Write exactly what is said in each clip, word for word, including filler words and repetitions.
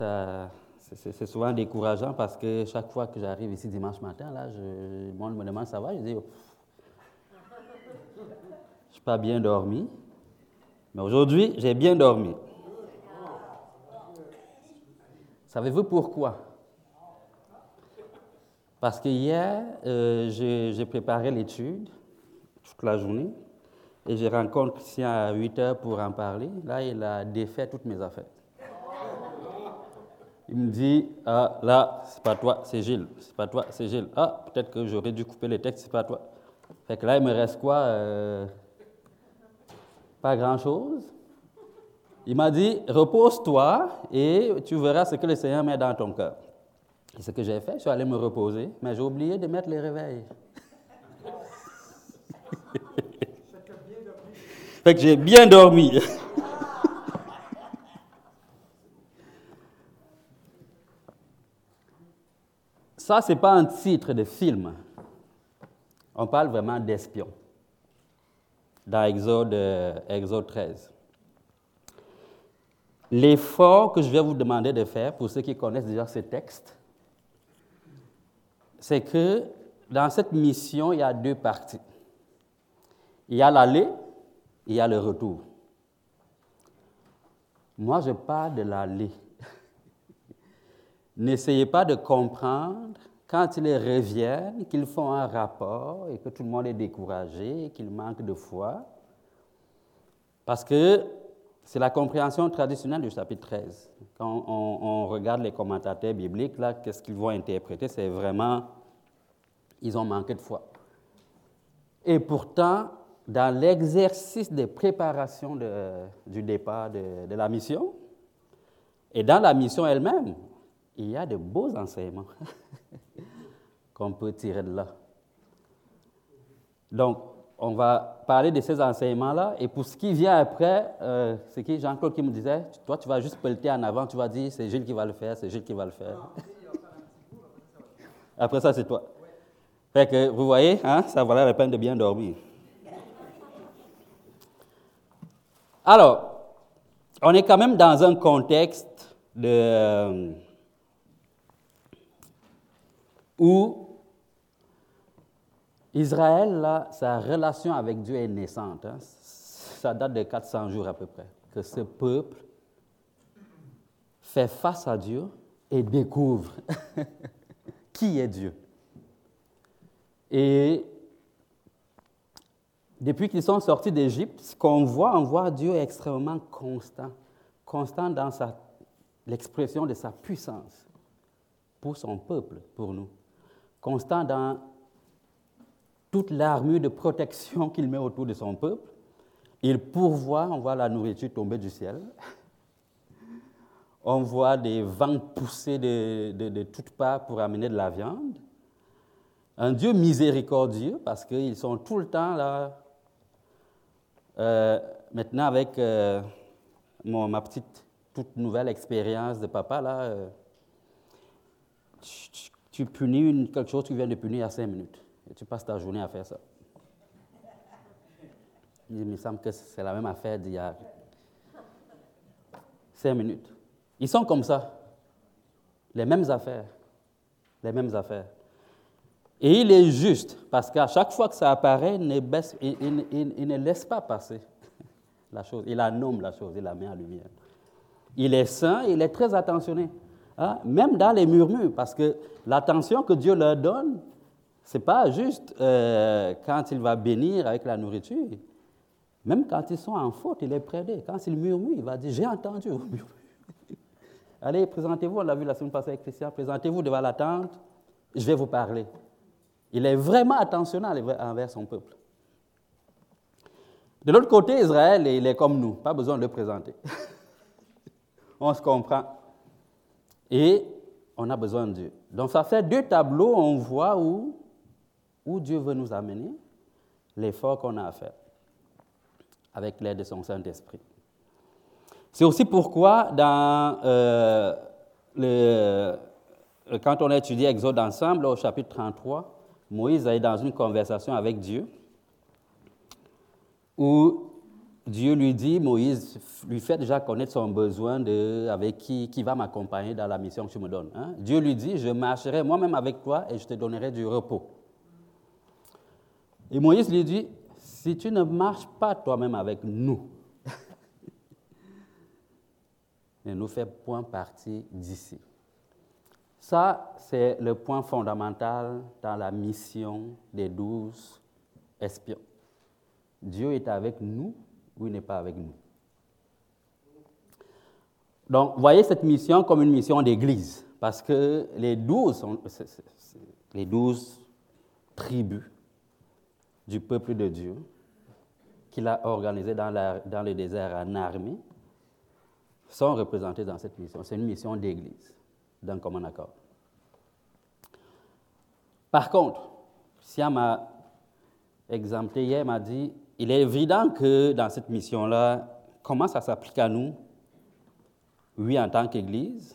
Ça, c'est, c'est souvent décourageant parce que chaque fois que j'arrive ici dimanche matin, là, je, le monde me demande ça va, je dis oh, je n'ai pas bien dormi, mais aujourd'hui j'ai bien dormi. Savez-vous pourquoi? Parce que hier, euh, j'ai, j'ai préparé l'étude toute la journée et je rencontre Christian à huit heures pour en parler. Là, il a défait toutes mes affaires. Il me dit, ah là, c'est pas toi, c'est Gilles. C'est pas toi, c'est Gilles. Ah, peut-être que j'aurais dû couper les textes, c'est pas toi. Fait que là, il me reste quoi? Euh, pas grand-chose. Il m'a dit, repose-toi et tu verras ce que le Seigneur met dans ton cœur. Et ce que j'ai fait, je suis allé me reposer, mais j'ai oublié de mettre les réveils. Fait que j'ai bien dormi. Ça, ce n'est pas un titre de film. On parle vraiment d'espion. Dans Exode, euh, Exode treize. L'effort que je vais vous demander de faire, pour ceux qui connaissent déjà ce texte, c'est que dans cette mission, il y a deux parties. Il y a l'aller, il y a le retour. Moi, je parle de l'aller. N'essayez pas de comprendre quand ils reviennent, qu'ils font un rapport et que tout le monde est découragé, qu'il manque de foi. Parce que c'est la compréhension traditionnelle du chapitre treize. Quand on, on regarde les commentateurs bibliques, là, qu'est-ce qu'ils vont interpréter? C'est vraiment, ils ont manqué de foi. Et pourtant, dans l'exercice de préparation de, du départ de, de la mission, et dans la mission elle-même, il y a de beaux enseignements qu'on peut tirer de là. Donc, on va parler de ces enseignements-là, et pour ce qui vient après, euh, c'est qui Jean-Claude qui me disait, toi, tu vas juste pelleter en avant, tu vas dire, c'est Gilles qui va le faire, c'est Gilles qui va le faire. Après ça, c'est toi. Fait que, vous voyez, hein, ça valait la peine de bien dormir. Alors, on est quand même dans un contexte de, euh, où Israël, là, sa relation avec Dieu est naissante. Hein. Ça date de quatre cents jours à peu près, que ce peuple fait face à Dieu et découvre qui est Dieu. Et depuis qu'ils sont sortis d'Égypte, ce qu'on voit, on voit Dieu extrêmement constant, constant dans sa, l'expression de sa puissance pour son peuple, pour nous, constant dans toute l'armure de protection qu'il met autour de son peuple. Il pourvoit, on voit la nourriture tomber du ciel, on voit des vents pousser de, de, de toutes parts pour amener de la viande. Un Dieu miséricordieux, parce qu'ils sont tout le temps là. Euh, maintenant, avec euh, mon, ma petite, toute nouvelle expérience de papa, là, euh, tu, tu, tu punis une, quelque chose que tu viens de punir à cinq minutes. Et tu passes ta journée à faire ça. Il me semble que c'est la même affaire d'il y a cinq minutes. Ils sont comme ça. Les mêmes affaires. Les mêmes affaires. Et il est juste, parce qu'à chaque fois que ça apparaît, il ne, baisse, il, il, il, il ne laisse pas passer la chose. Il la nomme la chose, il la met en lumière. Il est saint, il est très attentionné. Hein? Même dans les murmures, parce que l'attention que Dieu leur donne, ce n'est pas juste euh, quand il va bénir avec la nourriture. Même quand ils sont en faute, il est près d'eux. Quand ils murmurent, il va dire, j'ai entendu vos murmures. Allez, présentez-vous, on l'a vu la semaine passée avec Christian, présentez-vous devant la tente, je vais vous parler. Il est vraiment attentionnel envers son peuple. De l'autre côté, Israël, il est comme nous, pas besoin de le présenter. On se comprend. Et on a besoin de Dieu. Donc ça fait deux tableaux, on voit où, où Dieu veut nous amener, l'effort qu'on a à faire, avec l'aide de son Saint-Esprit. C'est aussi pourquoi, dans, euh, le, quand on a étudié Exode ensemble, au chapitre trente-trois, Moïse est dans une conversation avec Dieu où Dieu lui dit, Moïse, lui fait déjà connaître son besoin de, avec qui, qui va m'accompagner dans la mission que tu me donnes. Hein? Dieu lui dit, je marcherai moi-même avec toi et je te donnerai du repos. Et Moïse lui dit, si tu ne marches pas toi-même avec nous, ne nous fais point partie d'ici. Ça, c'est le point fondamental dans la mission des douze espions. Dieu est avec nous ou il n'est pas avec nous. Donc, voyez cette mission comme une mission d'église, parce que les douze, sont, c'est, c'est, c'est, les douze tribus du peuple de Dieu, qu'il a organisé dans, la, dans le désert en armée, sont représentés dans cette mission. C'est une mission d'église, d'un commun accord. Par contre, Siam m'a exempté hier, m'a dit, il est évident que dans cette mission-là, comment ça s'applique à nous? Oui, en tant qu'Église.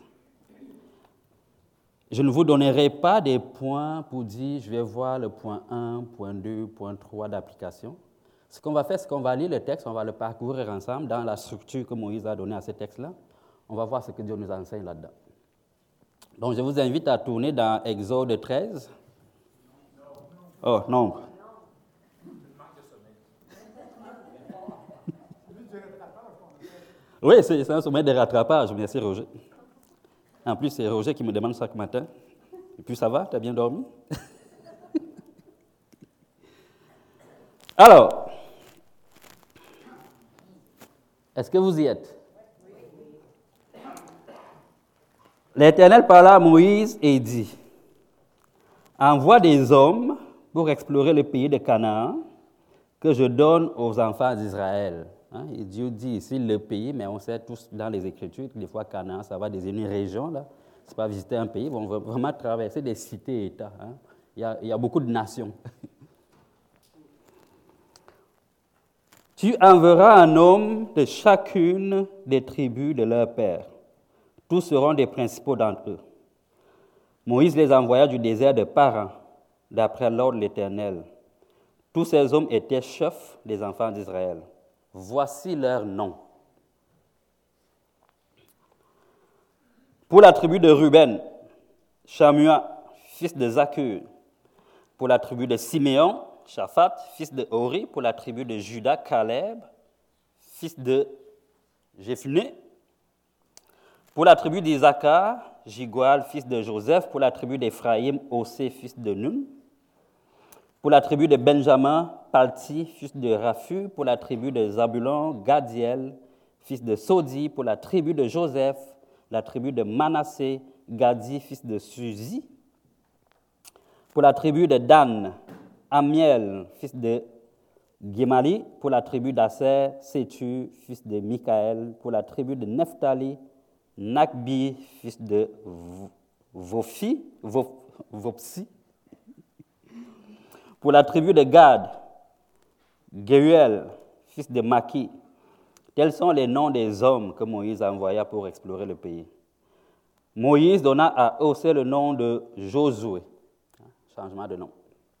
Je ne vous donnerai pas des points pour dire, je vais voir le point un, point deux, point trois d'application. Ce qu'on va faire, c'est qu'on va lire le texte, on va le parcourir ensemble dans la structure que Moïse a donnée à ce texte-là. On va voir ce que Dieu nous enseigne là-dedans. Donc, je vous invite à tourner dans Exode treize. Oh, non. Oui, c'est, c'est un sommet de rattrapage. Merci, Roger. En plus, c'est Roger qui me demande chaque matin. Et puis, ça va? Tu as bien dormi? Alors, est-ce que vous y êtes? L'Éternel parla à Moïse et dit, « Envoie des hommes pour explorer le pays de Canaan que je donne aux enfants d'Israël. » Hein, et Dieu dit ici le pays, mais on sait tous dans les Écritures que des fois Canaan, ça va désigner une région. Là. Ce n'est pas visiter un pays, on va vraiment traverser des cités-États. Hein. Il y a, il y a beaucoup de nations. Tu enverras un homme de chacune des tribus de leur père. Tous seront des principaux d'entre eux. Moïse les envoya du désert de Paran, d'après l'ordre de l'Éternel. Tous ces hommes étaient chefs des enfants d'Israël. Voici leurs noms. Pour la tribu de Ruben, Shamua, fils de Zakur. Pour la tribu de Siméon, Shaphat, fils de Hori. Pour la tribu de Juda, Caleb, fils de Jephné. Pour la tribu d'Isaacar, Jigual, fils de Joseph. Pour la tribu d'Éphraïm, Osée, fils de Nun. Pour la tribu de Benjamin, Palti, fils de Raphu. Pour la tribu de Zabulon, Gadiel, fils de Sodi. Pour la tribu de Joseph, la tribu de Manassé, Gadi, fils de Suzi. Pour la tribu de Dan, Amiel, fils de Gemali. Pour la tribu d'Asser, Sétu, fils de Mikaël. Pour la tribu de Nephtali, Nakbi, fils de Vofi, Vopsi. Pour la tribu de Gad, Gehuel, fils de Maki. Tels sont les noms des hommes que Moïse envoya pour explorer le pays. Moïse donna à Osée le nom de Josué. Changement de nom.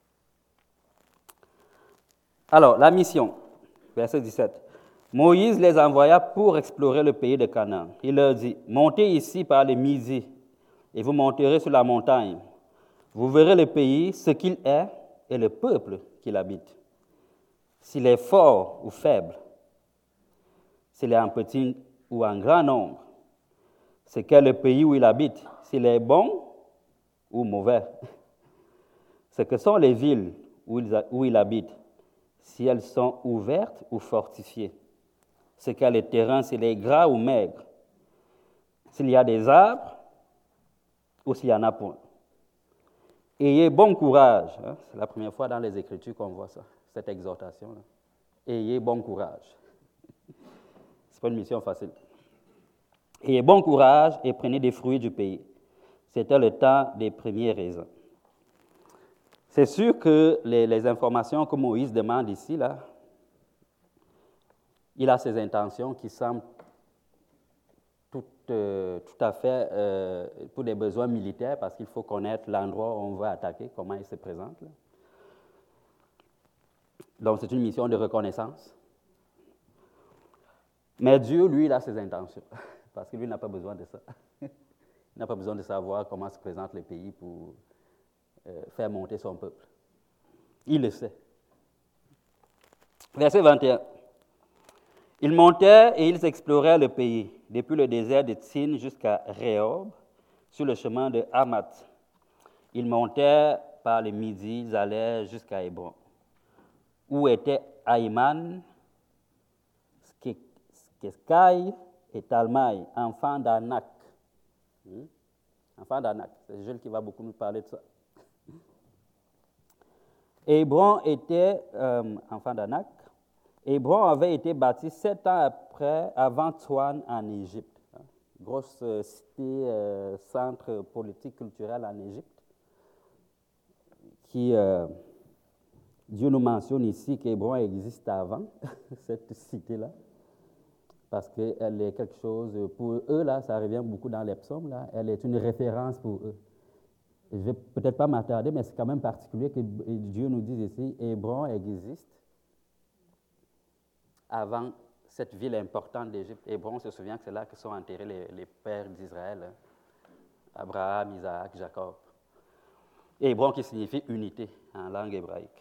Alors, la mission, verset dix-sept. Moïse les envoya pour explorer le pays de Canaan. Il leur dit, « Montez ici par le Midi, et vous monterez sur la montagne. Vous verrez le pays, ce qu'il est, et le peuple qu'il habite. S'il est fort ou faible, s'il est en petit ou en grand nombre, c'est quel le pays où il habite, s'il est bon ou mauvais. Ce que sont les villes où il, où il habite, si elles sont ouvertes ou fortifiées. C'est quel le terrain, s'il est gras ou maigre. S'il y a des arbres ou s'il n'y en a point. Ayez bon courage. Hein? C'est la première fois dans les Écritures qu'on voit ça, cette exhortation-là. Ayez bon courage. Ce n'est pas une mission facile. Ayez bon courage et prenez des fruits du pays. C'était le temps des premiers raisins. C'est sûr que les, les informations que Moïse demande ici, là, il a ses intentions qui semblent tout, euh, tout à fait euh, pour des besoins militaires, parce qu'il faut connaître l'endroit où on va attaquer, comment il se présente. Là. Donc, c'est une mission de reconnaissance. Mais Dieu, lui, il a ses intentions, parce que lui n'a pas besoin de ça. Il n'a pas besoin de savoir comment se présente le pays pour euh, faire monter son peuple. Il le sait. Verset vingt et un. Ils montaient et ils exploraient le pays, depuis le désert de Tsin jusqu'à Rehob, sur le chemin de Hamath. Ils montaient par le midi, ils allaient jusqu'à Hébron, où étaient Aïman, Skeskai et Talmaï, enfants d'Anak. Hmm? Enfants d'Anak, c'est Jules qui va beaucoup nous parler de ça. Hébron était, euh, enfant d'Anak, Hébron avait été bâti sept ans après, avant Tsoan en Égypte. Hein? Grosse euh, cité, euh, centre politique culturel en Égypte, qui, euh, Dieu nous mentionne ici qu'Hébron existe avant cette cité-là, parce qu'elle est quelque chose, pour eux, là, ça revient beaucoup dans les psaumes, là, elle est une référence pour eux. Je ne vais peut-être pas m'attarder, mais c'est quand même particulier que Dieu nous dise ici, Hébron existe avant cette ville importante d'Égypte. Hébron, on se souvient que c'est là que sont enterrés les, les pères d'Israël, hein? Abraham, Isaac, Jacob. Et Hébron qui signifie unité en langue hébraïque.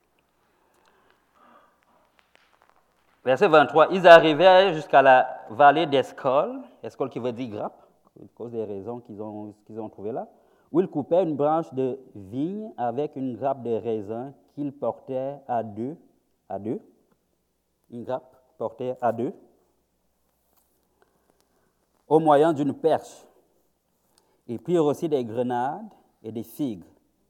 Verset vingt-trois, ils arrivaient jusqu'à la vallée d'Escol, Escol qui veut dire grappe, à cause des raisons qu'ils ont, qu'ils ont trouvées là, où ils coupaient une branche de vigne avec une grappe de raisin qu'ils portaient à deux, à deux, une grappe portée à deux, au moyen d'une perche. Ils prirent aussi des grenades et des figues.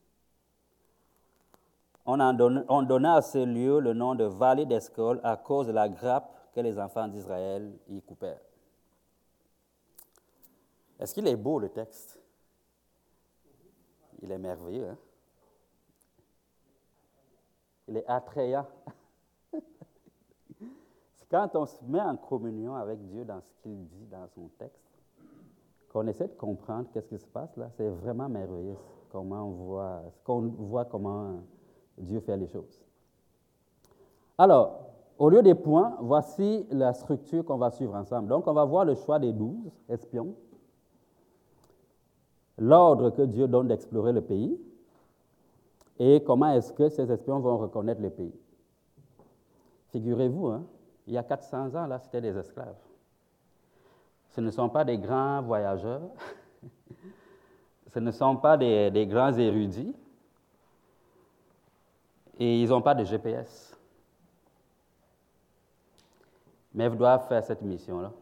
On, en donne, on donna à ce lieu le nom de vallée d'Escol à cause de la grappe que les enfants d'Israël y coupèrent. Est-ce qu'il est beau, le texte? Il est merveilleux, hein? Il est attrayant. C'est quand on se met en communion avec Dieu dans ce qu'il dit dans son texte, qu'on essaie de comprendre qu'est-ce qui se passe là. C'est vraiment merveilleux comment on voit, qu'on voit comment Dieu fait les choses. Alors, au lieu des points, voici la structure qu'on va suivre ensemble. Donc, on va voir le choix des douze espions, l'ordre que Dieu donne d'explorer le pays et comment est-ce que ces espions vont reconnaître le pays. Figurez-vous, hein, il y a quatre cents ans, là, c'était des esclaves. Ce ne sont pas des grands voyageurs, ce ne sont pas des, des grands érudits, et ils n'ont pas de G P S. Mais ils doivent faire cette mission-là.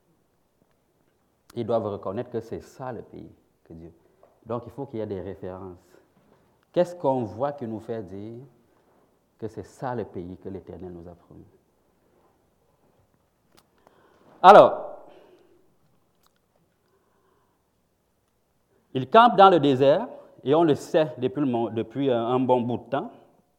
Ils doivent reconnaître que c'est ça le pays que Dieu. Donc, il faut qu'il y ait des références. Qu'est-ce qu'on voit qui nous fait dire que c'est ça le pays que l'Éternel nous a promis? Alors, ils campent dans le désert, et on le sait depuis, le, depuis un, un bon bout de temps.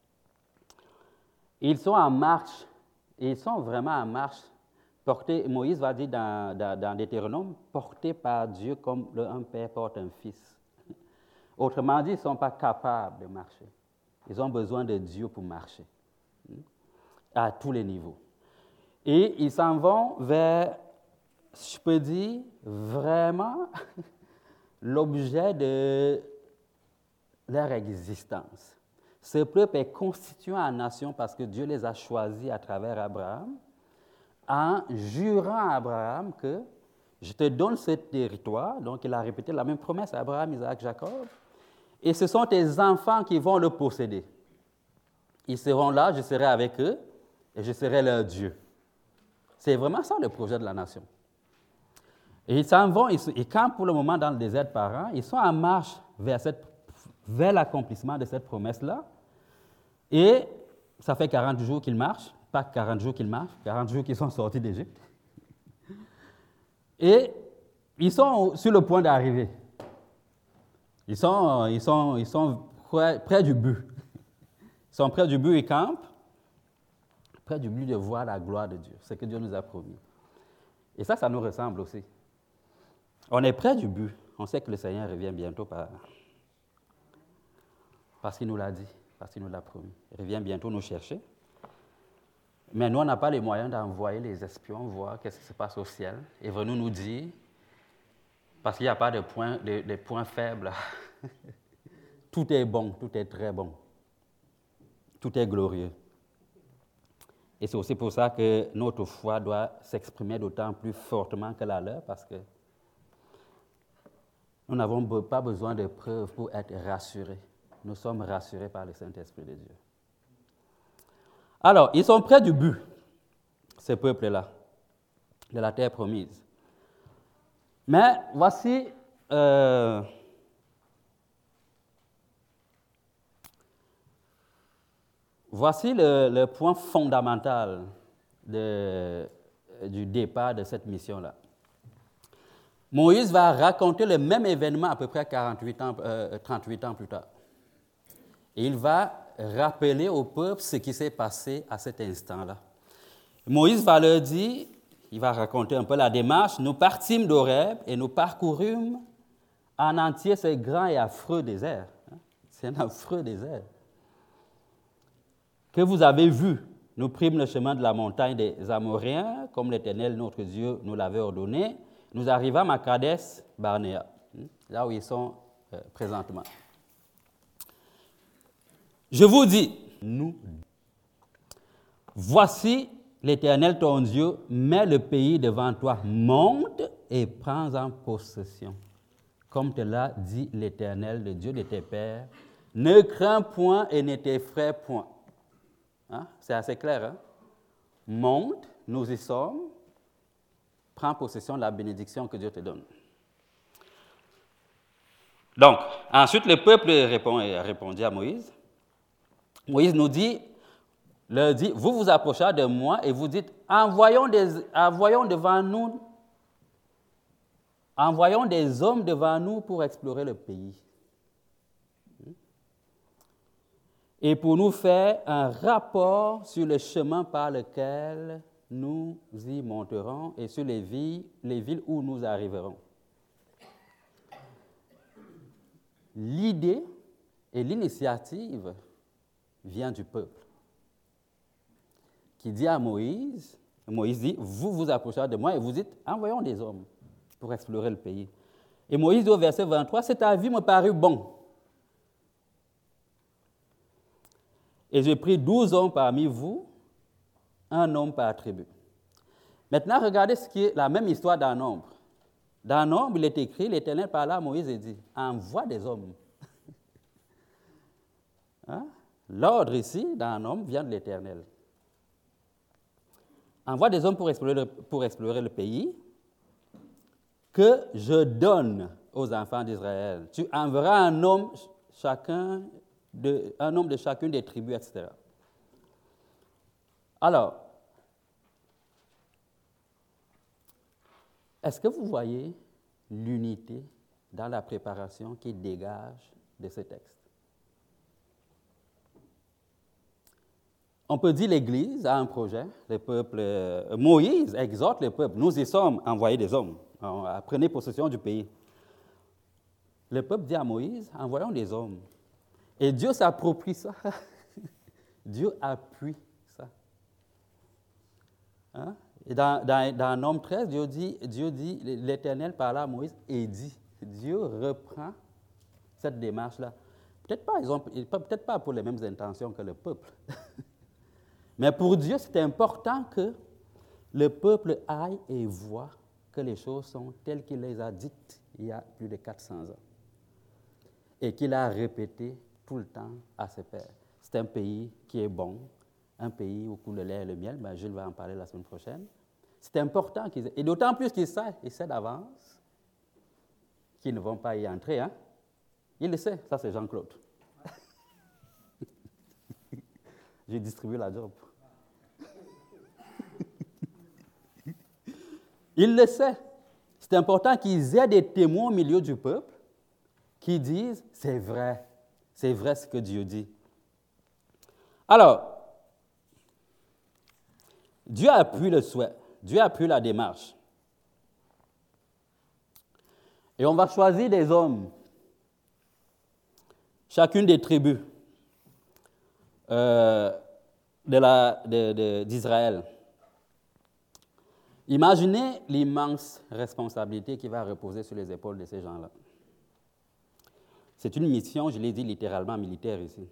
Ils sont en marche, et ils sont vraiment en marche, portés, Moïse va dire dans, dans, dans Deutéronome, portés par Dieu comme le, un père porte un fils. Autrement dit, ils ne sont pas capables de marcher. Ils ont besoin de Dieu pour marcher, à tous les niveaux. Et ils s'en vont vers, je peux dire, vraiment l'objet de leur existence. Ce peuple est constitué en nation parce que Dieu les a choisis à travers Abraham, en jurant à Abraham que je te donne ce territoire. Donc, il a répété la même promesse à Abraham, Isaac, Jacob. Et ce sont tes enfants qui vont le posséder. Ils seront là, je serai avec eux, et je serai leur Dieu. C'est vraiment ça le projet de la nation. Et ils s'en vont, ils campent pour le moment dans le désert de Paran. Ils sont en marche vers, cette, vers l'accomplissement de cette promesse-là. Et ça fait quarante jours qu'ils marchent, pas quarante jours qu'ils marchent, quarante jours qu'ils sont sortis d'Égypte. Et ils sont sur le point d'arriver. Ils sont, ils sont, ils sont près, près du but. Ils sont près du but, ils campent, près du but de voir la gloire de Dieu, ce que Dieu nous a promis. Et ça, ça nous ressemble aussi. On est près du but. On sait que le Seigneur revient bientôt par... parce qu'il nous l'a dit, parce qu'il nous l'a promis. Il revient bientôt nous chercher. Mais nous, on n'a pas les moyens d'envoyer les espions voir qu'est-ce qui se passe au ciel et venir nous dire, parce qu'il n'y a pas de points de, de point faibles. Tout est bon, tout est très bon. Tout est glorieux. Et c'est aussi pour ça que notre foi doit s'exprimer d'autant plus fortement que la leur, parce que nous n'avons pas besoin de preuves pour être rassurés. Nous sommes rassurés par le Saint-Esprit de Dieu. Alors, ils sont près du but, ce peuple-là, de la terre promise. Mais voici euh, voici le, le point fondamental de, du départ de cette mission-là. Moïse va raconter le même événement à peu près quarante-huit ans, euh, trente-huit ans plus tard. Et il va rappeler au peuple ce qui s'est passé à cet instant-là. Moïse va leur dire, il va raconter un peu la démarche, nous partîmes d'Horeb et nous parcourûmes en entier ce grand et affreux désert. C'est un affreux désert. Que vous avez vu, nous prîmes le chemin de la montagne des Amoréens, comme l'Éternel, notre Dieu, nous l'avait ordonné. Nous arrivâmes à Kadès Barnéa, là où ils sont euh, présentement. Je vous dis, nous, voici l'Éternel ton Dieu, met le pays devant toi, monte et prends en possession. Comme te l'a dit l'Éternel, le Dieu de tes pères, ne crains point et ne t'effraie point. Hein? C'est assez clair, hein? Monte, nous y sommes, prends possession de la bénédiction que Dieu te donne. Donc, ensuite, le peuple répond, a répondu à Moïse. Moïse nous dit, leur dit, vous vous approchez de moi et vous dites, envoyons, des, envoyons devant nous, envoyons des hommes devant nous pour explorer le pays. Et pour nous faire un rapport sur le chemin par lequel nous y monterons et sur les villes, les villes où nous arriverons. L'idée et l'initiative vient du peuple, qui dit à Moïse, Moïse dit, vous vous approchez de moi et vous dites, envoyons des hommes pour explorer le pays. Et Moïse dit au verset vingt-trois, cet avis me parut bon. Et j'ai pris douze hommes parmi vous, un homme par tribu. Maintenant, regardez ce qui est la même histoire dans Nombre. Dans Nombre, il est écrit, l'Éternel parla à Moïse et dit, envoie des hommes. Hein? L'ordre ici, dans Nombre, vient de l'Éternel. Envoie des hommes pour explorer, le, pour explorer le pays que je donne aux enfants d'Israël. Tu enverras un homme, chacun de, un homme de chacune des tribus, et cetera. Alors, est-ce que vous voyez l'unité dans la préparation qui dégage de ce texte? On peut dire l'Église a un projet, le peuple, euh, Moïse exhorte le peuple, nous y sommes, envoyés des hommes, prenez possession du pays. Le peuple dit à Moïse, envoyons des hommes. Et Dieu s'approprie ça. Dieu appuie ça. Hein? Et dans, dans, dans Nombre treize, Dieu dit, Dieu dit, l'Éternel parla à Moïse et dit, Dieu reprend cette démarche-là. Peut-être pas, ils ont, peut-être pas pour les mêmes intentions que le peuple. Mais pour Dieu, c'est important que le peuple aille et voit que les choses sont telles qu'il les a dites il y a plus de quatre cents ans. Et qu'il a répété tout le temps à ses pères. C'est un pays qui est bon, un pays où coule le lait et le miel. Ben, Jules va en parler la semaine prochaine. C'est important qu'ils... Et d'autant plus qu'ils savent, ils savent d'avance qu'ils ne vont pas y entrer. Hein? Il le sait, ça c'est Jean-Claude. J'ai distribué la job. Il le sait. C'est important qu'ils aient des témoins au milieu du peuple qui disent, c'est vrai, c'est vrai ce que Dieu dit. Alors, Dieu appuie le souhait, Dieu appuie la démarche. Et on va choisir des hommes, chacune des tribus. Euh, de la, de, de, d'Israël. Imaginez l'immense responsabilité qui va reposer sur les épaules de ces gens-là. C'est une mission, je l'ai dit littéralement, militaire ici.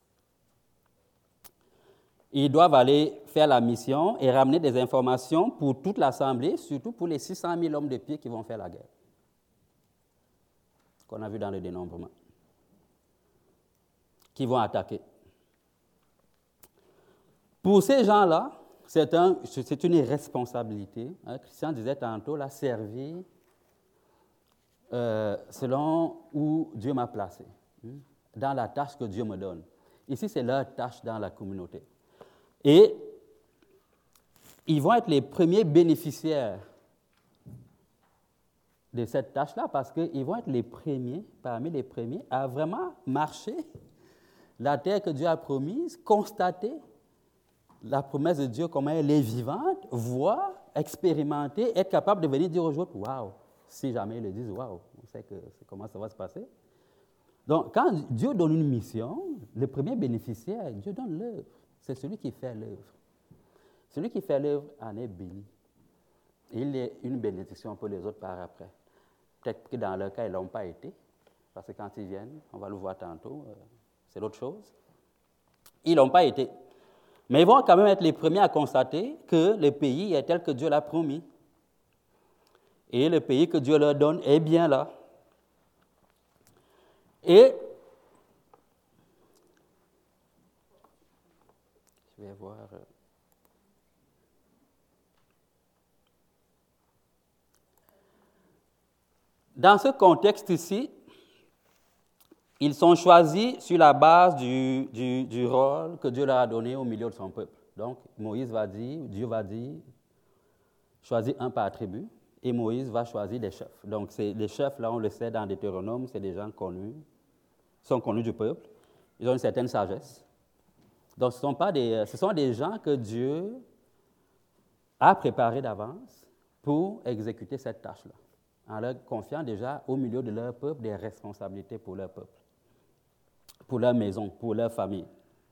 Ils doivent aller faire la mission et ramener des informations pour toute l'Assemblée, surtout pour les six cent mille hommes de pied qui vont faire la guerre, qu'on a vu dans le dénombrement, qui vont attaquer. Pour ces gens-là, c'est, un, c'est une responsabilité. Hein, Christian disait tantôt, la servir euh, selon où Dieu m'a placé, hein, dans la tâche que Dieu me donne. Ici, c'est leur tâche dans la communauté. Et ils vont être les premiers bénéficiaires de cette tâche-là parce qu'ils vont être les premiers, parmi les premiers, à vraiment marcher la terre que Dieu a promise, constater la promesse de Dieu, comment elle est vivante, voir, expérimenter, être capable de venir dire aux autres, waouh, si jamais ils le disent, waouh, on sait que c'est comment ça va se passer. Donc, quand Dieu donne une mission, le premier bénéficiaire, Dieu donne l'œuvre. C'est celui qui fait l'œuvre. Celui qui fait l'œuvre en est béni. Il est une bénédiction pour les autres par après. Peut-être que dans leur cas, ils ne l'ont pas été, parce que quand ils viennent, on va le voir tantôt, euh, c'est l'autre chose. Ils n'ont pas été. Mais ils vont quand même être les premiers à constater que le pays est tel que Dieu l'a promis. Et le pays que Dieu leur donne est bien là. Et je vais voir. Dans ce contexte ici, ils sont choisis sur la base du, du, du rôle que Dieu leur a donné au milieu de son peuple. Donc, Moïse va dire, Dieu va dire, choisis un par tribu, et Moïse va choisir des chefs. Donc, c'est, les chefs, là, on le sait dans Deutéronome, c'est des gens connus, sont connus du peuple, ils ont une certaine sagesse. Donc, ce sont, pas des, ce sont des gens que Dieu a préparés d'avance pour exécuter cette tâche-là, en leur confiant déjà au milieu de leur peuple des responsabilités pour leur peuple, pour leur maison, pour leur famille.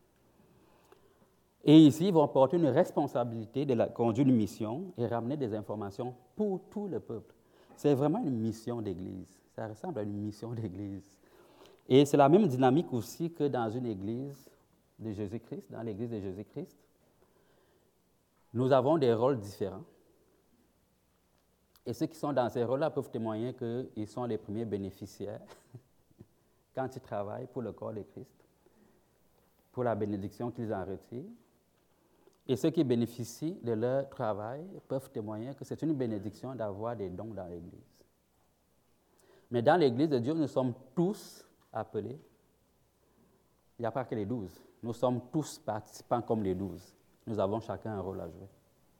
Et ici, ils vont porter une responsabilité de la conduire une mission et ramener des informations pour tout le peuple. C'est vraiment une mission d'église. Ça ressemble à une mission d'église. Et c'est la même dynamique aussi que dans une église de Jésus-Christ, dans l'église de Jésus-Christ. Nous avons des rôles différents. Et ceux qui sont dans ces rôles-là peuvent témoigner qu'ils sont les premiers bénéficiaires quand ils travaillent pour le corps de Christ, pour la bénédiction qu'ils en retirent. Et ceux qui bénéficient de leur travail peuvent témoigner que c'est une bénédiction d'avoir des dons dans l'Église. Mais dans l'Église de Dieu, nous sommes tous appelés. Il n'y a pas que les douze. Nous sommes tous participants comme les douze. Nous avons chacun un rôle à jouer.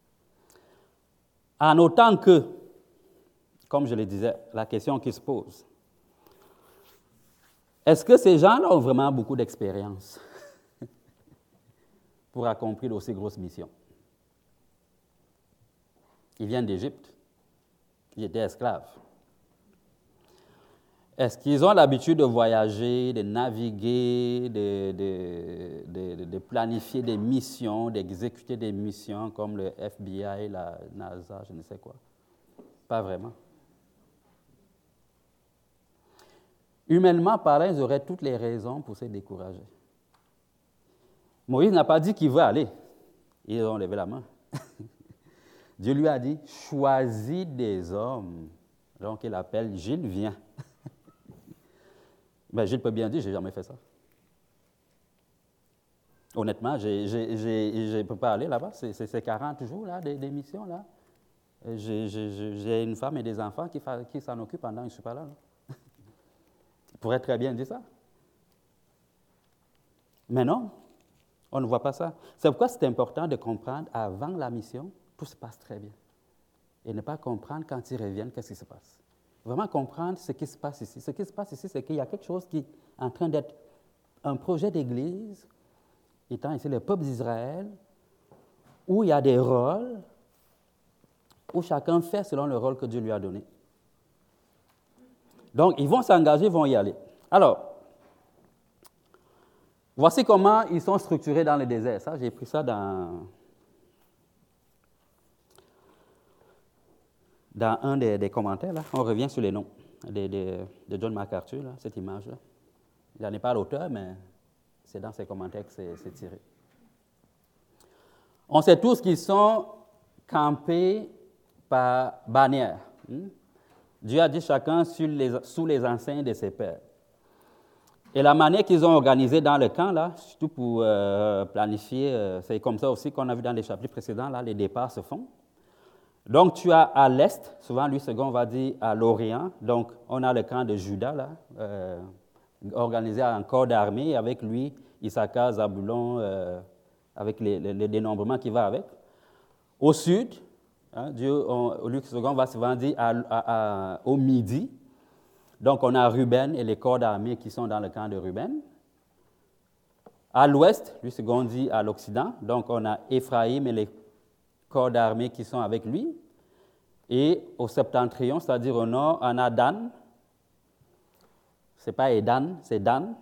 En autant que, comme je le disais, la question qui se pose, est-ce que ces gens-là ont vraiment beaucoup d'expérience pour accomplir d'aussi grosses missions? Ils viennent d'Égypte. Ils étaient esclaves. Est-ce qu'ils ont l'habitude de voyager, de naviguer, de, de, de, de planifier des missions, d'exécuter des missions comme le F B I, la NASA, je ne sais quoi? Pas vraiment. Humainement parlant, ils auraient toutes les raisons pour se décourager. Moïse n'a pas dit qu'il veut aller. Ils ont levé la main. Dieu lui a dit, choisis des hommes. Donc il appelle Gilles, viens. Ben, Gilles peut bien dire, je n'ai jamais fait ça. Honnêtement, je ne peux pas aller là-bas. C'est, c'est, c'est quarante jours là, des, des missions. Là. J'ai, j'ai, j'ai une femme et des enfants qui, fa, qui s'en occupent pendant que je ne suis pas là. là. Il pourrait très bien dire ça. Mais non, on ne voit pas ça. C'est pourquoi c'est important de comprendre avant la mission, tout se passe très bien. Et ne pas comprendre quand ils reviennent, qu'est-ce qui se passe. Vraiment comprendre ce qui se passe ici. Ce qui se passe ici, c'est qu'il y a quelque chose qui est en train d'être un projet d'église, étant ici le peuple d'Israël, où il y a des rôles, où chacun fait selon le rôle que Dieu lui a donné. Donc, ils vont s'engager, ils vont y aller. Alors, Voici comment ils sont structurés dans le désert. Ça, j'ai pris ça dans, dans un des, des commentaires. Là. On revient sur les noms de, de, de John MacArthur, là, cette image-là. Il n'en est pas l'auteur, mais c'est dans ses commentaires que c'est, c'est tiré. On sait tous qu'ils sont campés par bannière. Hmm? Dieu a dit chacun sur les, sous les enseignes de ses pères. Et la manière qu'ils ont organisé dans le camp, là, surtout pour euh, planifier, euh, c'est comme ça aussi qu'on a vu dans les chapitres précédents, là, les départs se font. Donc, tu as à l'est, souvent lui second va dire à l'orient, donc on a le camp de Juda, là, euh, organisé en corps d'armée, avec lui, Issachar, Zabulon, euh, avec les, les, les dénombrements qui va avec. Au sud, hein, Dieu, on, Luc second va souvent dire à, à, à, au midi. Donc, on a Ruben et les corps d'armée qui sont dans le camp de Ruben. À l'ouest, lui second dit à l'occident, donc on a Éphraïm et les corps d'armée qui sont avec lui. Et au septentrion, c'est-à-dire au nord, on a Dan. Ce n'est pas Edan, c'est Dan.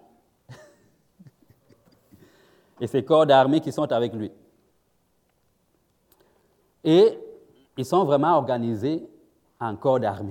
Et ces corps d'armée qui sont avec lui. Et ils sont vraiment organisés en corps d'armée.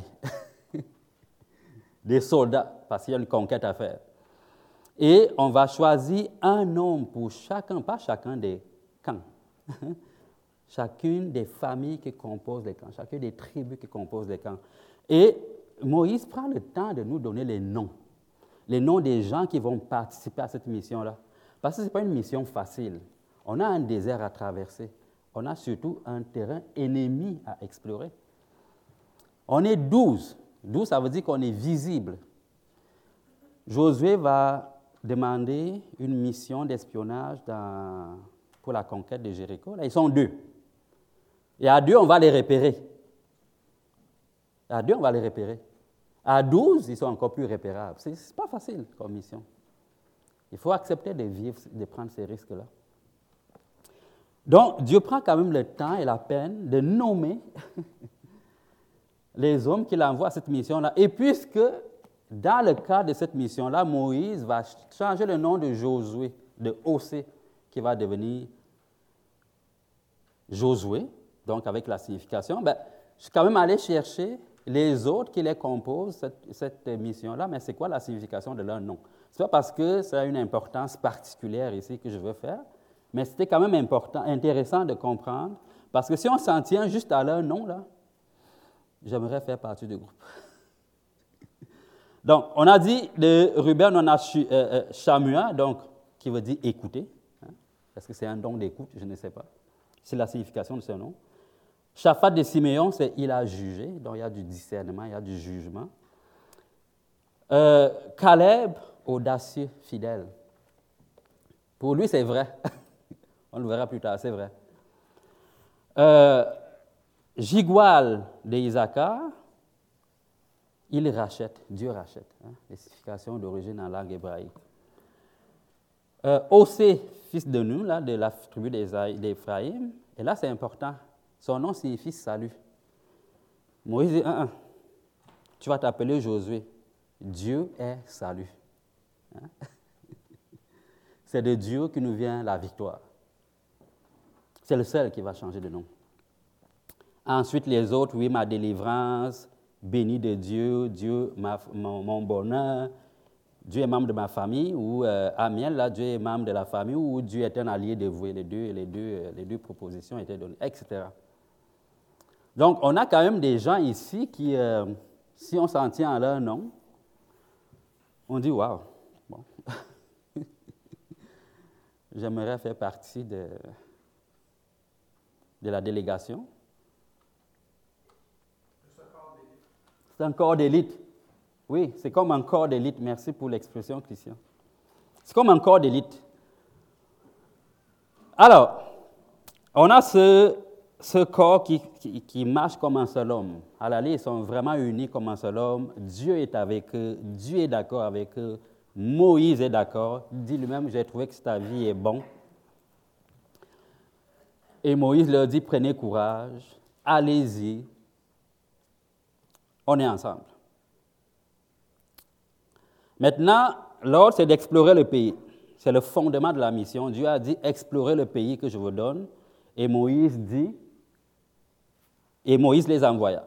Des soldats, parce qu'il y a une conquête à faire. Et on va choisir un nom pour chacun, pas chacun des camps, chacune des familles qui composent les camps, chacune des tribus qui composent les camps. Et Moïse prend le temps de nous donner les noms, les noms des gens qui vont participer à cette mission-là. Parce que ce n'est pas une mission facile. On a un désert à traverser. On a surtout un terrain ennemi à explorer. On est douze. douze, ça veut dire qu'on est visible. Josué va demander une mission d'espionnage dans, pour la conquête de Jéricho. Là, ils sont deux. Et à deux, on va les repérer. À deux, on va les repérer. À douze, ils sont encore plus repérables. Ce n'est pas facile comme mission. Il faut accepter de vivre, de prendre ces risques-là. Donc, Dieu prend quand même le temps et la peine de nommer les hommes qu'il envoie à cette mission-là. Et puisque, dans le cadre de cette mission-là, Moïse va changer le nom de Josué, de Osée, qui va devenir Josué, donc avec la signification, ben, je suis quand même allé chercher les autres qui les composent, cette, cette mission-là, mais c'est quoi la signification de leur nom? Ce n'est pas parce que ça a une importance particulière ici que je veux faire, mais c'était quand même important, intéressant de comprendre, parce que si on s'en tient juste à leur nom, là, j'aimerais faire partie du groupe. Donc, on a dit de Ruben, on a Shamua, donc, qui veut dire écouter. Hein? Est-ce que c'est un don d'écoute? Je ne sais pas. C'est la signification de ce nom. Shaphat de Siméon, c'est il a jugé, donc il y a du discernement, il y a du jugement. Euh, Caleb, audacieux, fidèle. Pour lui, c'est vrai. On le verra plus tard, c'est vrai. Euh, Jigual de Issachar, il rachète, Dieu rachète, hein, les significations d'origine en langue hébraïque. Euh, Osée, fils de Nun, là, de la tribu d'Éphraïm, et là c'est important, son nom signifie salut. Moïse dit, ah, ah, tu vas t'appeler Josué, Dieu est salut. Hein? C'est de Dieu que nous vient la victoire. C'est le seul qui va changer de nom. Ensuite, les autres, oui, ma délivrance, béni de Dieu, Dieu, ma, mon, mon bonheur, Dieu est membre de ma famille, ou euh, Amiel, là, Dieu est membre de la famille, ou Dieu est un allié dévoué. Les deux, les deux, les deux propositions étaient données, et cetera. Donc, on a quand même des gens ici qui, euh, si on s'en tient à leur nom, on dit, waouh, bon. J'aimerais faire partie de, de la délégation. C'est un corps d'élite. Oui, c'est comme un corps d'élite. Merci pour l'expression, Christian. C'est comme un corps d'élite. Alors, on a ce, ce corps qui, qui, qui marche comme un seul homme. À l'aller, ils sont vraiment unis comme un seul homme. Dieu est avec eux. Dieu est d'accord avec eux. Moïse est d'accord. Il dit lui-même, j'ai trouvé que cet avis est bon. Et Moïse leur dit, prenez courage, allez-y. On est ensemble. Maintenant, l'ordre, c'est d'explorer le pays. c'est le fondement de la mission. Dieu a dit, explorez le pays que je vous donne. Et Moïse dit, et Moïse les envoya.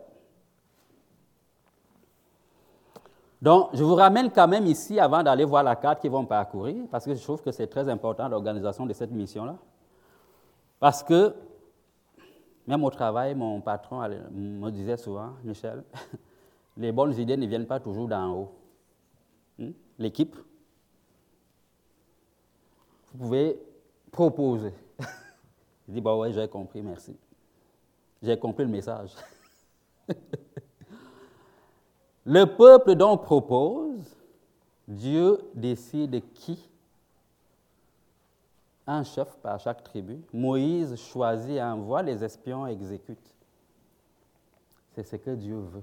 Donc, je vous ramène quand même ici, avant d'aller voir la carte qu'ils vont parcourir, parce que je trouve que c'est très important l'organisation de cette mission-là. Parce que, même au travail, mon patron me disait souvent, Michel, les bonnes idées ne viennent pas toujours d'en haut. Hmm? L'équipe, vous pouvez proposer. Je dis, bon, oui, j'ai compris, merci. J'ai compris le message. Le peuple donc propose, Dieu décide qui, un chef par chaque tribu. Moïse choisit et envoie, les espions exécutent. C'est ce que Dieu veut.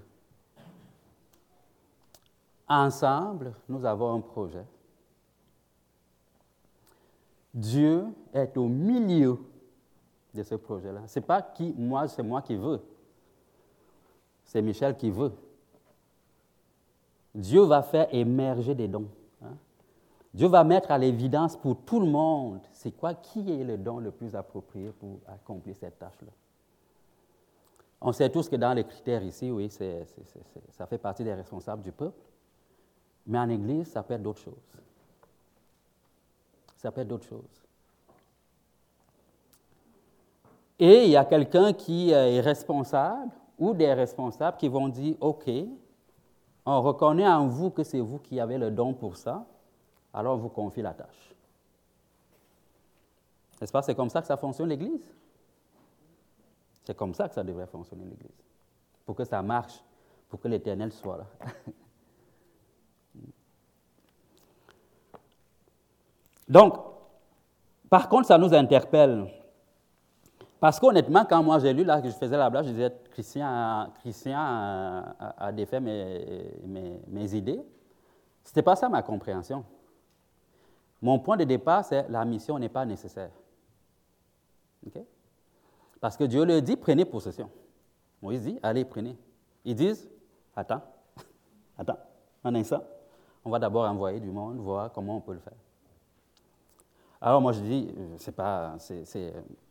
Ensemble, nous avons un projet. Dieu est au milieu de ce projet-là. Ce n'est pas qui, moi, c'est moi qui veux. C'est Michel qui veut. Dieu va faire émerger des dons. Hein? Dieu va mettre à l'évidence pour tout le monde, c'est quoi, qui est le don le plus approprié pour accomplir cette tâche-là. On sait tous que dans les critères ici, oui, c'est, c'est, c'est, c'est, ça fait partie des responsables du peuple, mais en Église, ça peut être d'autres choses. Ça peut être d'autres choses. Et il y a quelqu'un qui est responsable ou des responsables qui vont dire, OK, on reconnaît en vous que c'est vous qui avez le don pour ça, alors on vous confie la tâche. N'est-ce pas? C'est comme ça que ça fonctionne l'Église. C'est comme ça que ça devrait fonctionner l'Église. Pour que ça marche, pour que l'Éternel soit là. Donc, par contre, ça nous interpelle. Parce qu'honnêtement, quand moi j'ai lu, là, que je faisais la blague, je disais, Christian, Christian a, a, a défait mes, mes, mes idées. Ce n'était pas ça ma compréhension. Mon point de départ, c'est la mission n'est pas nécessaire. Okay? Parce que Dieu leur dit, prenez possession. Moïse dit, allez, prenez. Ils disent, attends, attends, un instant, on va d'abord envoyer du monde, voir comment on peut le faire. Alors moi je dis, c'est pas, c'est, c'est,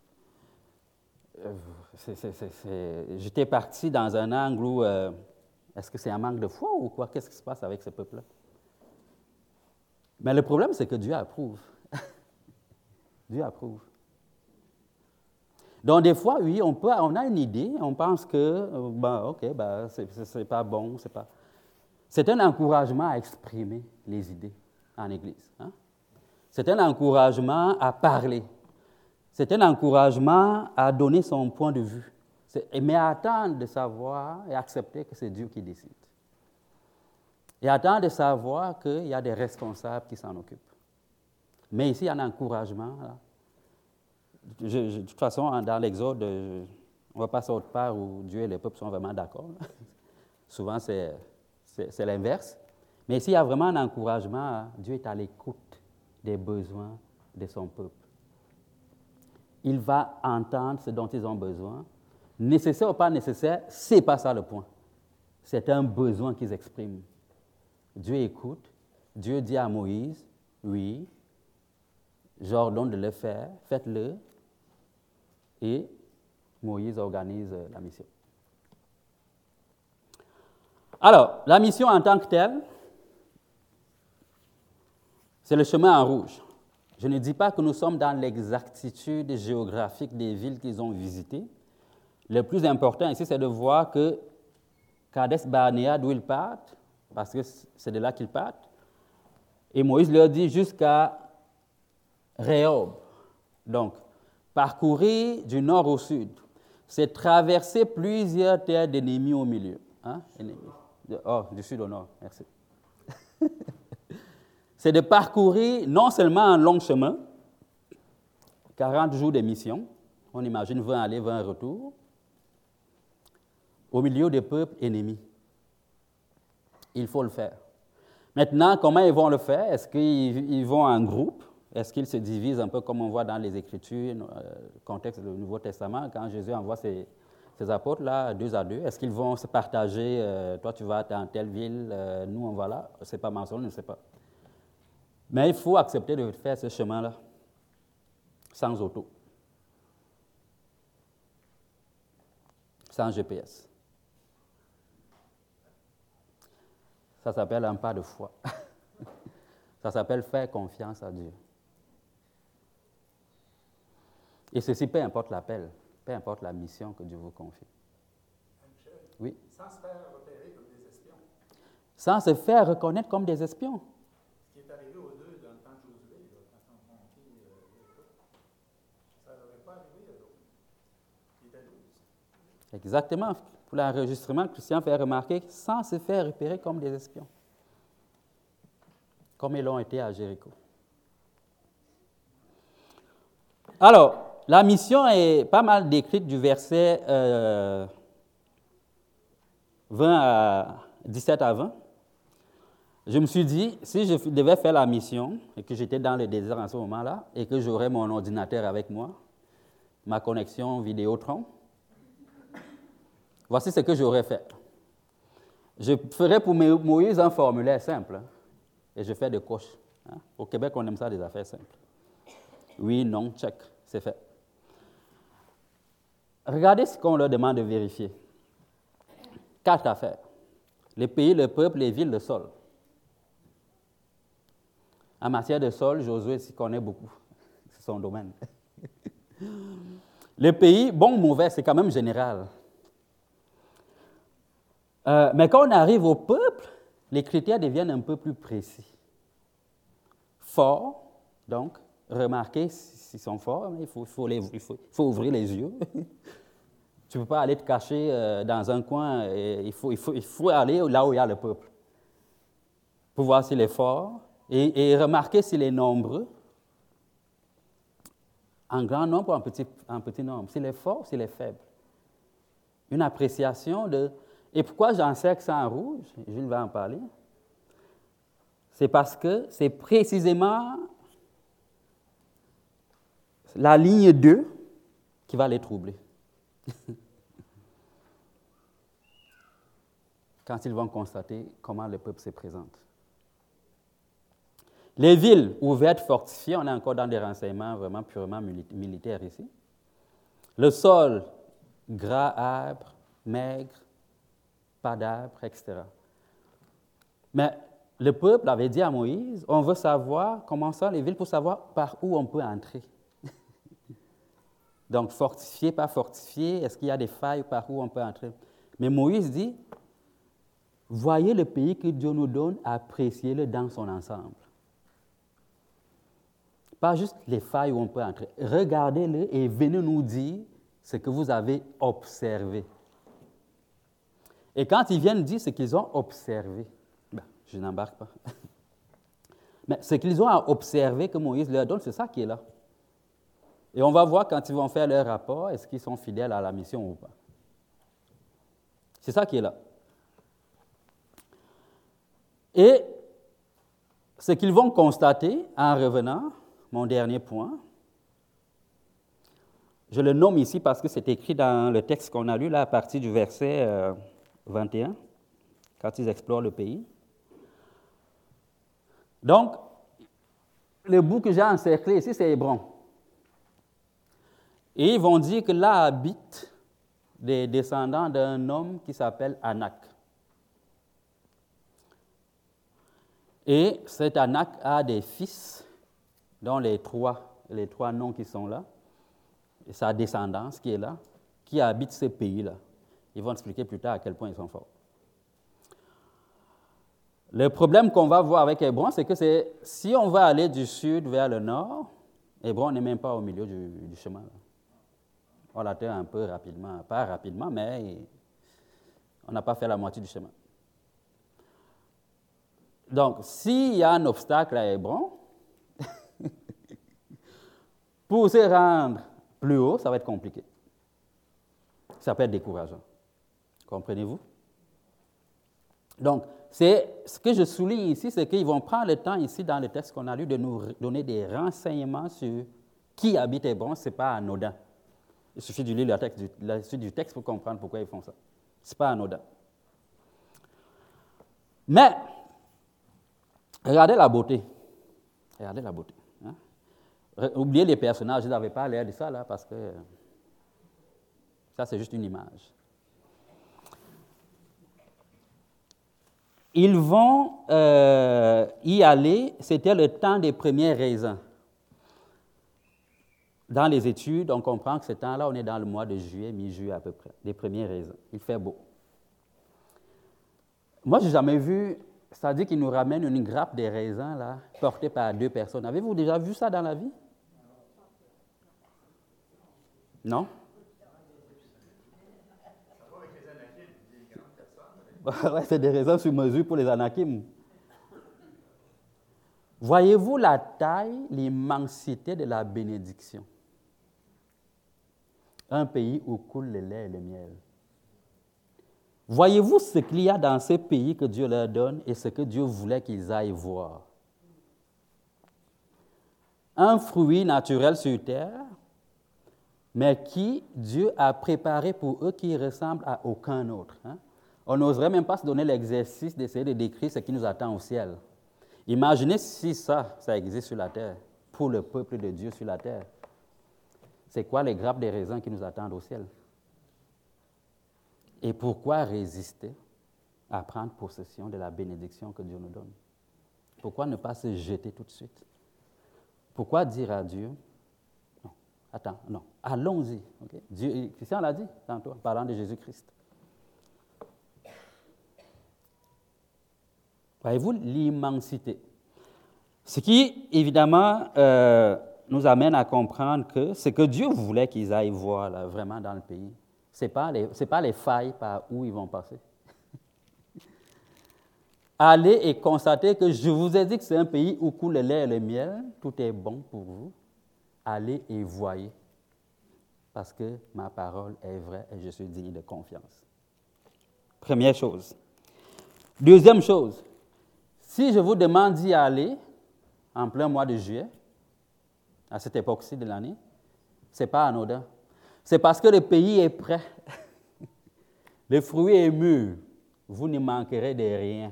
c'est, c'est, c'est, c'est, j'étais parti dans un angle où, euh, est-ce que c'est un manque de foi ou quoi? Qu'est-ce qui se passe avec ce peuple-là? Mais le problème, c'est que Dieu approuve. Dieu approuve. Donc, des fois, oui, on, peut, on a une idée, on pense que, ben, OK, ben, c'est, c'est, c'est pas bon, c'est pas... C'est un encouragement à exprimer les idées en Église. Hein? C'est un encouragement à parler. C'est un encouragement à donner son point de vue. C'est, mais à attendre de savoir et accepter que c'est Dieu qui décide. Et attendre de savoir qu'il y a des responsables qui s'en occupent. Mais ici, il y a un encouragement. Là. Je, je, de toute façon, dans l'Exode, je, on ne va pas passer autre part où Dieu et le peuple sont vraiment d'accord. Souvent, c'est, c'est, c'est l'inverse. Mais ici, il y a vraiment un encouragement. Dieu est à l'écoute des besoins de son peuple. Il va entendre ce dont ils ont besoin. Nécessaire ou pas nécessaire, ce n'est pas ça le point. C'est un besoin qu'ils expriment. Dieu écoute. Dieu dit à Moïse, oui, j'ordonne de le faire, faites-le. Et Moïse organise la mission. Alors, la mission en tant que telle, c'est le chemin en rouge. Je ne dis pas que nous sommes dans l'exactitude géographique des villes qu'ils ont visitées. Le plus important ici, c'est de voir que Kadesh Barnéa, d'où ils partent, parce que c'est de là qu'ils partent, et Moïse leur dit jusqu'à Rehob. Donc, parcourir du nord au sud, c'est traverser plusieurs terres d'ennemis au milieu. Hein? Oh, du sud au nord, merci. C'est de parcourir non seulement un long chemin, quarante jours de mission, on imagine vingt aller, vingt retour, au milieu des peuples ennemis. Il faut le faire. Maintenant, comment ils vont le faire? Est-ce qu'ils vont en groupe? Est-ce qu'ils se divisent un peu comme on voit dans les Écritures, euh, contexte du Nouveau Testament, quand Jésus envoie ses, ses apôtres là, deux à deux? Est-ce qu'ils vont se partager, euh, toi tu vas dans telle ville, euh, nous on va là? Ce n'est pas mentionné, je ne sais pas. Mais il faut accepter de faire ce chemin-là sans auto, sans G P S. Ça s'appelle un pas de foi. Ça s'appelle faire confiance à Dieu. Et ceci, peu importe l'appel, peu importe la mission que Dieu vous confie. Michel, oui. Sans se faire repérer comme des espions. Sans se faire reconnaître comme des espions. Ce qui est arrivé aux deux dans le temps de Josué, là, quand ils ont conquis euh, l'Égypte, ça n'aurait pas arrivé à d'autres. Ils étaient douze. Exactement. Pour l'enregistrement, Christian fait remarquer sans se faire repérer comme des espions. Comme ils l'ont été à Jéricho. Alors, la mission est pas mal décrite du verset euh, vingt à dix-sept à vingt. Je me suis dit, si je devais faire la mission et que j'étais dans le désert en ce moment-là et que j'aurais mon ordinateur avec moi, ma connexion Vidéotron, voici ce que j'aurais fait. Je ferais pour Moïse un formulaire simple hein, et je fais des coches. Hein. Au Québec, on aime ça, des affaires simples. Oui, non, check, c'est fait. Regardez ce qu'on leur demande de vérifier. Quatre affaires. Les pays, le peuple, les villes, le sol. En matière de sol, Josué s'y connaît beaucoup. C'est son domaine. Les pays, bon ou mauvais, c'est quand même général. Euh, mais quand on arrive au peuple, les critères deviennent un peu plus précis. Fort, donc, remarquez s'ils sont forts, il faut, il faut, les, il faut, il faut ouvrir les yeux. Tu ne peux pas aller te cacher euh, dans un coin, et il, faut, il, faut, il faut aller là où il y a le peuple pour voir s'il est fort et, et remarquer s'il est nombreux, en grand nombre ou en petit, en petit nombre, s'il est fort, s'il est faible. Une appréciation de... Et pourquoi j'enseigne ça en rouge, Jules va en parler, c'est parce que c'est précisément la ligne deux qui va les troubler. Quand ils vont constater comment le peuple se présente. Les villes ouvertes, fortifiées, on est encore dans des renseignements vraiment purement militaires ici. Le sol, gras, arbre, maigre, pas d'arbre, et cetera. Mais le peuple avait dit à Moïse, on veut savoir comment sont les villes pour savoir par où on peut entrer. Donc, fortifié, pas fortifié, est-ce qu'il y a des failles par où on peut entrer? Mais Moïse dit, voyez le pays que Dieu nous donne, appréciez-le dans son ensemble. Pas juste les failles où on peut entrer. Regardez-le et venez nous dire ce que vous avez observé. Et quand ils viennent dire ce qu'ils ont observé, ben, je n'embarque pas. Mais ce qu'ils ont observé que Moïse leur donne, c'est ça qui est là. Et on va voir quand ils vont faire leur rapport, est-ce qu'ils sont fidèles à la mission ou pas. C'est ça qui est là. Et ce qu'ils vont constater en revenant, mon dernier point, je le nomme ici parce que c'est écrit dans le texte qu'on a lu là à partir du verset euh, vingt et un, quand ils explorent le pays. Donc, le bout que j'ai encerclé ici, c'est Hébron. Et ils vont dire que là habitent des descendants d'un homme qui s'appelle Anak. Et cet Anak a des fils, dont les trois, les trois noms qui sont là, et sa descendance qui est là, qui habite ce pays-là. Ils vont expliquer plus tard à quel point ils sont forts. Le problème qu'on va voir avec Hébron, c'est que c'est, si on va aller du sud vers le nord, Hébron n'est même pas au milieu du, du chemin. Là. On l'atteint un peu rapidement, pas rapidement, mais on n'a pas fait la moitié du chemin. Donc, s'il y a un obstacle à Hébron, pour se rendre plus haut, ça va être compliqué. Ça peut être décourageant. Comprenez-vous? Donc, c'est, ce que je souligne ici, c'est qu'ils vont prendre le temps ici, dans le texte qu'on a lu, de nous donner des renseignements sur qui habite Hébron. Ce n'est pas anodin. Il suffit de lire le texte, la suite du texte pour comprendre pourquoi ils font ça. Ce n'est pas anodin. Mais, regardez la beauté. Regardez la beauté. Hein? Oubliez les personnages, ils n'avaient pas l'air de ça là, parce que ça, c'est juste une image. Ils vont euh, y aller, c'était le temps des premiers raisins. Dans les études, on comprend que ce temps-là, on est dans le mois de juillet, mi-juillet à peu près, des premiers raisins. Il fait beau. Moi, je n'ai jamais vu, c'est-à-dire qu'il nous ramène une grappe de raisins là, portée par deux personnes. Avez-vous déjà vu ça dans la vie? Non? Ouais, c'est des raisins sur mesure pour les Anakim. Voyez-vous la taille, l'immensité de la bénédiction? Un pays où coule le lait et le miel. Voyez-vous ce qu'il y a dans ce pays que Dieu leur donne et ce que Dieu voulait qu'ils aillent voir? Un fruit naturel sur terre, mais qui Dieu a préparé pour eux qui ressemble à aucun autre. Hein? On n'oserait même pas se donner l'exercice d'essayer de décrire ce qui nous attend au ciel. Imaginez si ça, ça existe sur la terre, pour le peuple de Dieu sur la terre. C'est quoi les grappes des raisins qui nous attendent au ciel? Et pourquoi résister à prendre possession de la bénédiction que Dieu nous donne? Pourquoi ne pas se jeter tout de suite? Pourquoi dire à Dieu, non, attends, non, allons-y. Okay? Dieu, Christian l'a dit tantôt, en parlant de Jésus-Christ. Voyez-vous l'immensité? Ce qui, évidemment, euh, nous amène à comprendre que ce que Dieu voulait qu'ils aillent voir là, vraiment dans le pays, ce n'est pas, pas les failles par où ils vont passer. Allez et constatez que je vous ai dit que c'est un pays où coule le lait et le miel, tout est bon pour vous. Allez et voyez, parce que ma parole est vraie et je suis digne de confiance. Première chose. Deuxième chose, si je vous demande d'y aller en plein mois de juillet, à cette époque-ci de l'année, ce n'est pas anodin. C'est parce que le pays est prêt. Le fruit est mûr. Vous ne manquerez de rien.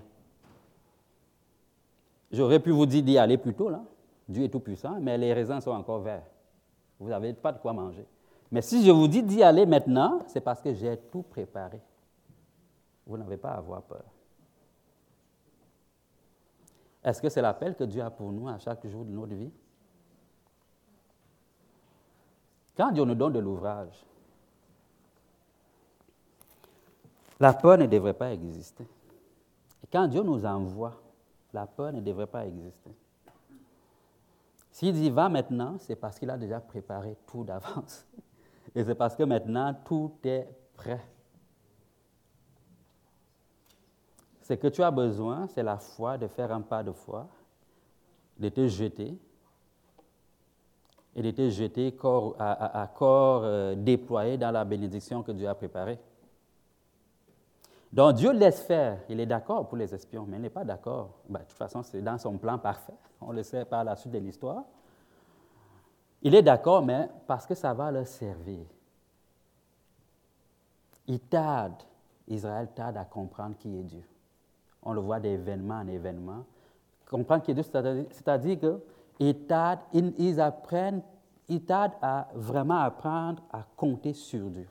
J'aurais pu vous dire d'y aller plus tôt, là. Dieu est tout-puissant, mais les raisins sont encore verts. Vous n'avez pas de quoi manger. Mais si je vous dis d'y aller maintenant, c'est parce que j'ai tout préparé. Vous n'avez pas à avoir peur. Est-ce que c'est l'appel que Dieu a pour nous à chaque jour de notre vie? Quand Dieu nous donne de l'ouvrage, la peur ne devrait pas exister. Et quand Dieu nous envoie, la peur ne devrait pas exister. S'il dit va maintenant, c'est parce qu'il a déjà préparé tout d'avance. Et c'est parce que maintenant, tout est prêt. Ce que tu as besoin, c'est la foi, de faire un pas de foi, de te jeter, et de te jeter corps à, à, à corps euh, déployé dans la bénédiction que Dieu a préparée. Donc Dieu laisse faire, il est d'accord pour les espions, mais il n'est pas d'accord. Ben, de toute façon, c'est dans son plan parfait, on le sait par la suite de l'histoire. Il est d'accord, mais parce que ça va leur servir. Il tarde, Israël tarde à comprendre qui est Dieu. On le voit d'événement en événement. Comprendre qui est Dieu, c'est-à-dire, c'est-à-dire qu'ils tardent, ils, ils apprennent, ils tardent à vraiment apprendre à compter sur Dieu.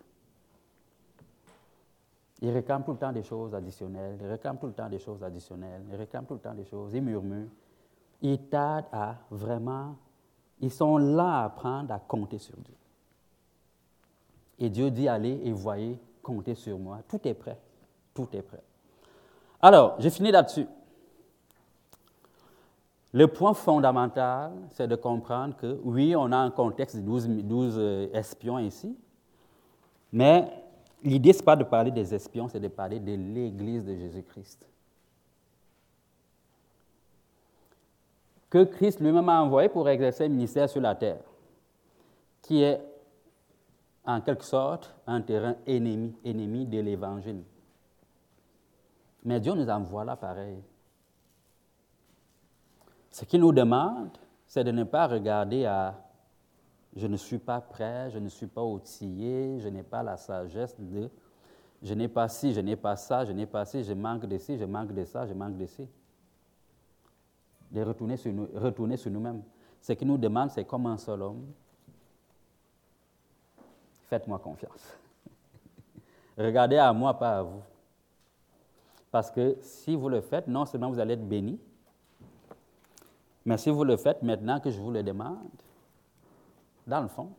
Ils réclament tout le temps des choses additionnelles, ils réclament tout le temps des choses additionnelles, ils réclament tout le temps des choses, ils murmurent. Ils tardent à vraiment, ils sont lents à apprendre à compter sur Dieu. Et Dieu dit, allez et voyez, comptez sur moi, tout est prêt, tout est prêt. Alors, j'ai fini là-dessus. Le point fondamental, c'est de comprendre que, oui, on a un contexte de douze, douze espions ici, mais l'idée, ce n'est pas de parler des espions, c'est de parler de l'Église de Jésus-Christ. Que Christ lui-même a envoyé pour exercer un ministère sur la terre, qui est en quelque sorte un terrain ennemi, ennemi de l'Évangile. Mais Dieu nous envoie là pareil. Ce qu'il nous demande, c'est de ne pas regarder à « je ne suis pas prêt, je ne suis pas outillé, je n'ai pas la sagesse de... je n'ai pas ci, je n'ai pas ça, je n'ai pas ci, je manque de ci, je manque de ça, je manque de ci. » de retourner sur, nous, retourner sur nous-mêmes. Ce qu'il nous demande, c'est comme un seul homme. Faites-moi confiance. Regardez à moi, pas à vous. Parce que si vous le faites, non seulement vous allez être bénis, mais si vous le faites maintenant que je vous le demande, dans le fond,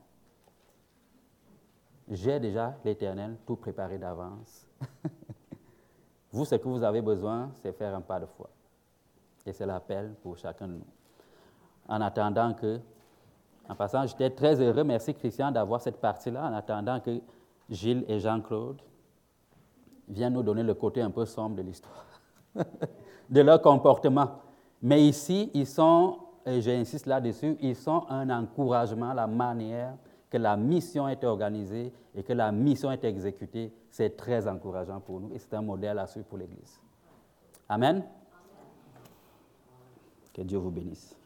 j'ai déjà l'Éternel tout préparé d'avance. Vous, ce que vous avez besoin, c'est faire un pas de foi. Et c'est l'appel pour chacun de nous. En attendant que, en passant, j'étais très heureux, merci Christian d'avoir cette partie-là, en attendant que Gilles et Jean-Claude viennent nous donner le côté un peu sombre de l'histoire, de leur comportement. Mais ici, ils sont, et j'insiste là-dessus, ils sont un encouragement à la manière que la mission est organisée et que la mission est exécutée. C'est très encourageant pour nous et c'est un modèle à suivre pour l'Église. Amen. Que Dieu vous bénisse.